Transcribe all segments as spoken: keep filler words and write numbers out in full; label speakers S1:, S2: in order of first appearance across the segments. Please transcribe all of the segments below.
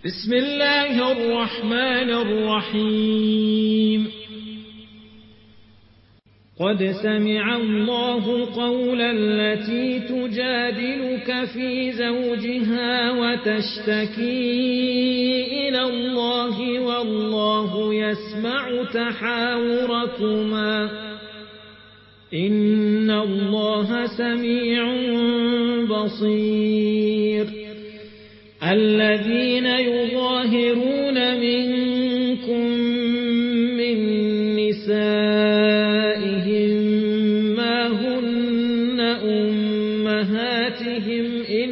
S1: بسم الله الرحمن الرحيم قد سمع الله قول التي تجادلك في زوجها وتشتكي إلى الله والله يسمع تحاوركما إن الله سميع بصير الذين يظاهرون منكم من نسائهم ما هن أمهاتهم إن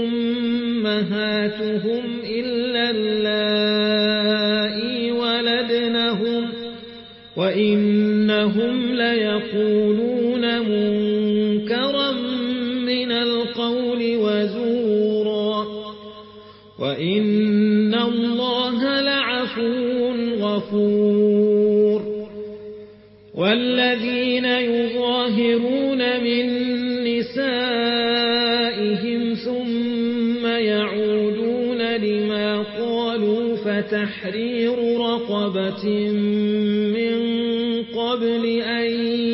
S1: أمهاتهم إلا اللائي ولدنهم وإنهم ليقولون منكرا من القول وزورا وإن الله لعفو غفور والذين يظاهرون من نسائهم ثم يعودون لما قالوا فتحرير رقبة من قبل أن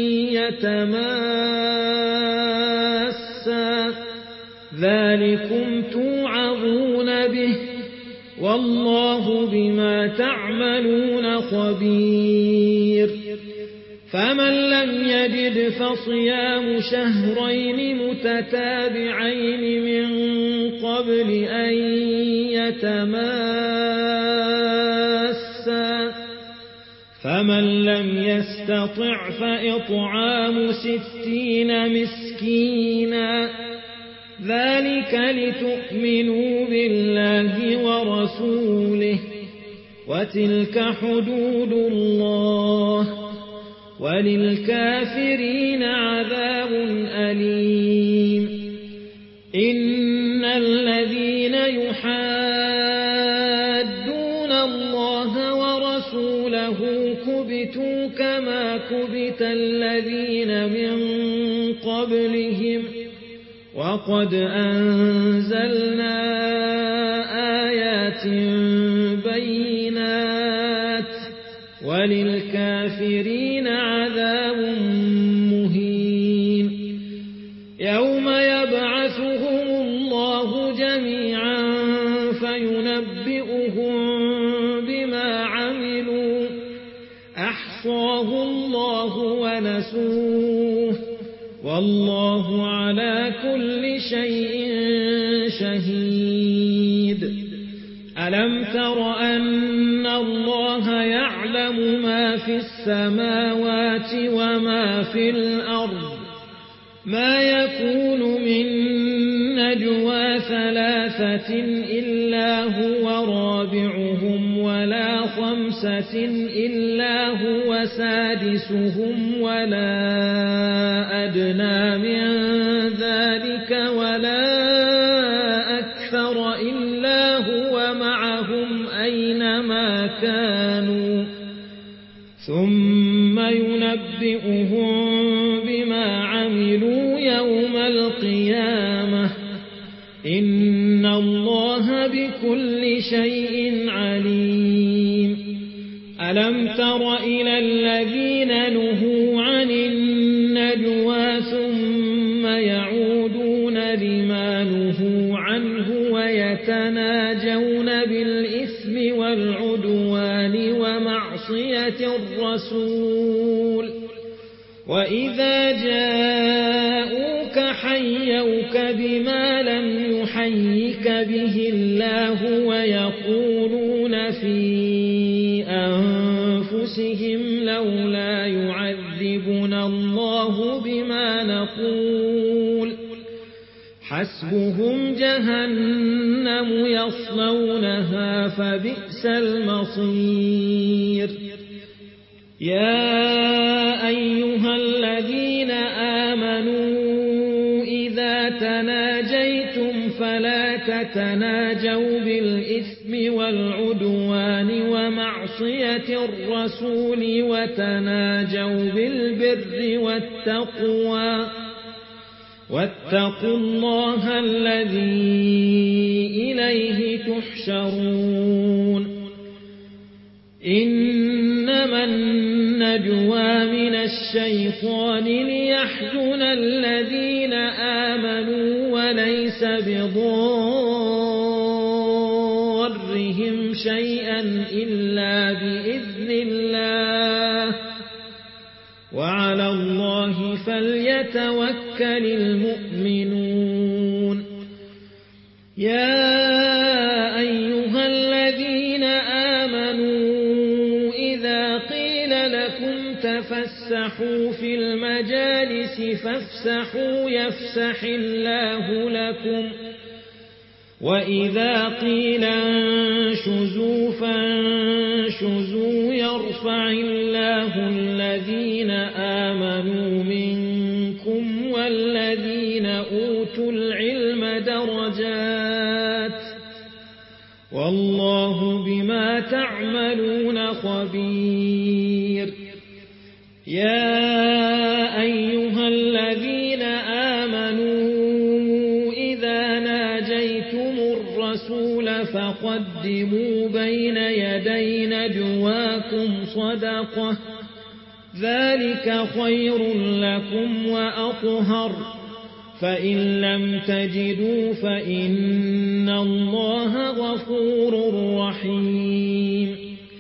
S1: يتماسا ذلكم توعظون به والله بما تعملون خبير فمن لم يجد فصيام شهرين متتابعين من قبل أن يتماسا فمن لم يستطع فإطعام ستين مسكينا ذلك لتؤمنوا بالله ورسوله وتلك حدود الله وللكافرين عذاب أليم إن الذين يحادون الله ورسوله كبتوا كما كبت الذين من قبلهم وقد أنزلنا آيات بينات وللكافرين عذاب مهين يوم يبعثهم الله جميعا فينبئهم بما عملوا أحصاه الله ونسوه والله على كل شيء شهيد ألم تر أن الله يعلم ما في السماوات وما في الأرض ما يكون من نجوى ثلاثة إلا هو رابعهم ولا خمسة إلا هو سادسهم ولا أدنى من ذلك ولا أكثر إلا هو معهم أينما كانوا ثم ينبئهم بما عملوا يوم القيامة إن الله بكل شيء عليم ألم تر إلى الذين نهوا عن النجوى ثم يعودون لما نهوا عنه ويتناجون بالإثم والعدوان ومعصية الرسول وإذا جاءوك حيوك بما لم يحيك به الله ويقولون في أنفسهم لولا يعذبنا الله بما نقول حسبهم جهنم يصلونها فبئس المصير يا أيها الذين آمنوا إذا تناجيتم فلا تتناجوا بالإثم والعدوان ومعصية الرسول وتناجوا بالبر والتقوى واتقوا الله الذي إليه تحشرون إنما النجوى من الشيطان ليحزن الذين آمنوا وليس بضارهم شيئا إلا بإذن الله وعلى الله فليتوكل المؤمنون يا أيها الذين آمنوا إذا قيل لكم تفسحوا في المجالس فافسحوا يفسح الله لكم وإذا قيل انشزوا فانشزوا يرفع الله الذين آمنوا منكم والذين أوتوا العلم درجات والله بما تعملون خبير يا أيها الذين آمنوا إذا ناجيتم الرسول فقدموا بين يدي نجواكم صدقة ذلك خير لكم وأطهر فإن لم تجدوا فإن الله غفور رحيم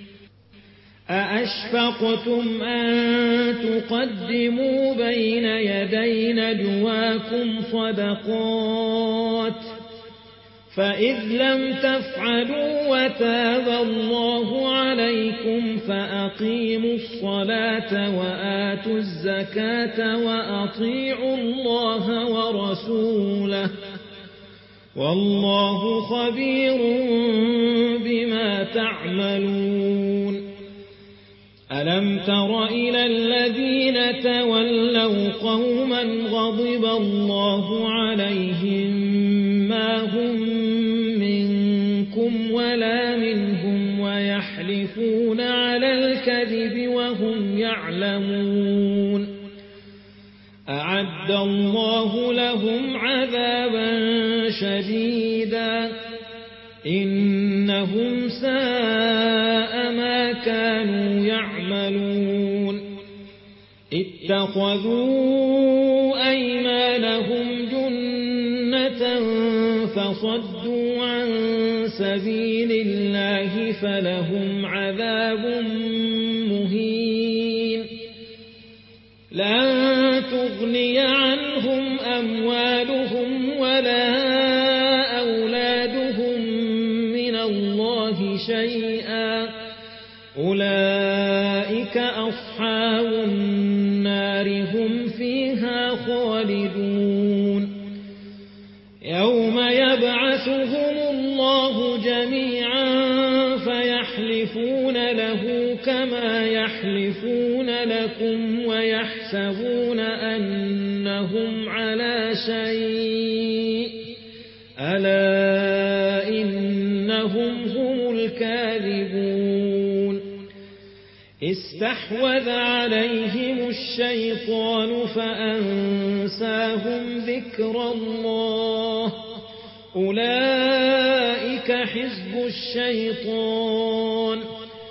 S1: أأشفقتم أن تقدموا بين يدي نجواكم صدقات فإذ لم تفعلوا وتاب الله عليكم فأقيموا الصلاة وآتوا الزكاة وأطيعوا الله ورسوله والله خبير بما تعملون ألم تر إلى الذين تولوا قوما غضب الله عليهم ما هم منكم ولا منهم ويحلفون على الكذب وهم يعلمون أعد الله لهم عذابا شديدا إنهم ساء ما كانوا يعملون اتخذوا أيمانهم جنة فصدوا عن سبيل الله فلهم عذاب مهين لن تغني عنهم أموالهم ولا أولادهم من الله شيئا أولئك أصحاب النار هم فيها خالدون يوم يبعثهم الله جميعا فيحلفون له كما يحلفون لكم ويحسبون أنهم على شيء ألا إنهم هم الكاذبون استحوذ عليهم الشيطان فأنساهم ذكر الله أولئك حزب الشيطان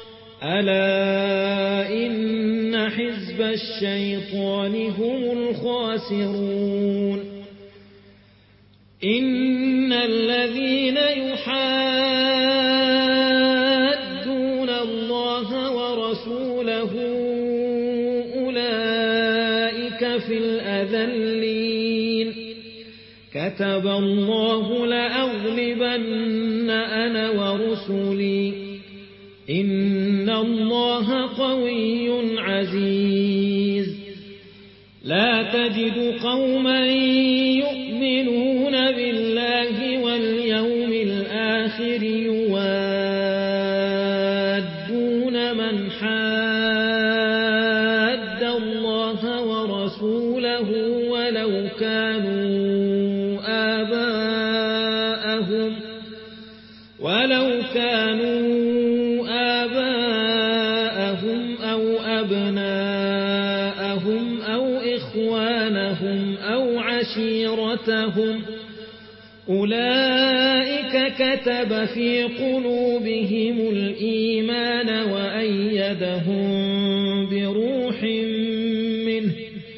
S1: ألا إن حزب الشيطان هم الخاسرون إن الذين يحادون الله ورسوله أولئك في الأذلين كتب الله لأغلبن أنا ورسلي إن الله قوي عزيز لا تجد قوما يؤمنون بالله واليوم الآخر يوادون من حاد الله ورسوله ولو كانوا آباءهم ولو كانوا آباءهم أو أبناءهم أو إخوانهم أو عشيرتهم أطعتهم أولئك كتب في قلوبهم الإيمان وأيدهم بروح منه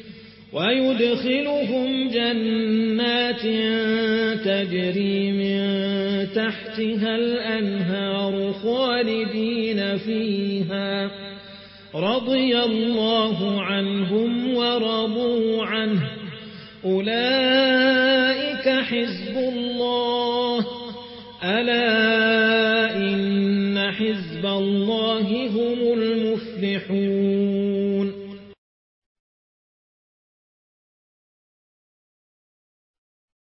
S1: ويدخلهم جنات تجري من تحتها الأنهار خالدين فيها رضي الله عنهم ورضوا عنه أولئك حزب الله ألا إن حزب الله هم المفلحون